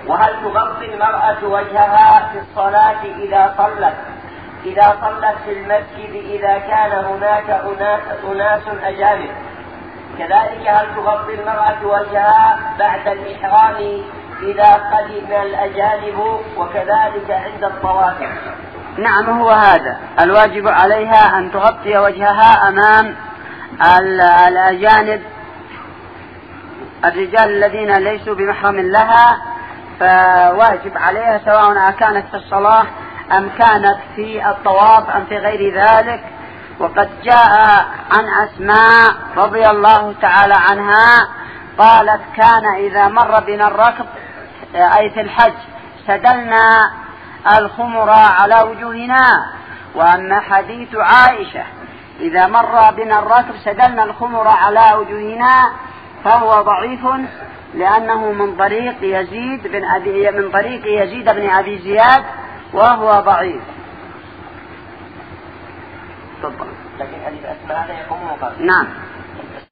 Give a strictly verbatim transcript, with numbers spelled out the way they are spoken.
وهل تغطي المرأة وجهها في الصلاة إذا صلت إذا صلت في المسجد إذا كان هناك أناس, أناس أجانب؟ كذلك هل تغطي المرأة وجهها بعد الإحرام إذا قدم الأجانب، وكذلك عند الطواف؟ نعم، هو هذا الواجب عليها أن تغطي وجهها أمام الأجانب الرجال الذين ليسوا بمحرم لها، فواجب عليها سواء كانت في الصلاة أم كانت في الطواف أم في غير ذلك. وقد جاء عن أسماء رضي الله تعالى عنها قالت: كان إذا مر بنا الركب أي في الحج سدلنا الخمر على وجوهنا. وأما حديث عائشة إذا مر بنا الركب سدلنا الخمر على وجوهنا فهو ضعيف، لأنه من طريق يزيد بن أبي من طريق يزيد بن أبي زياد وهو ضعيف. لكن حديث أسماء هذا يقوم مقابل. نعم.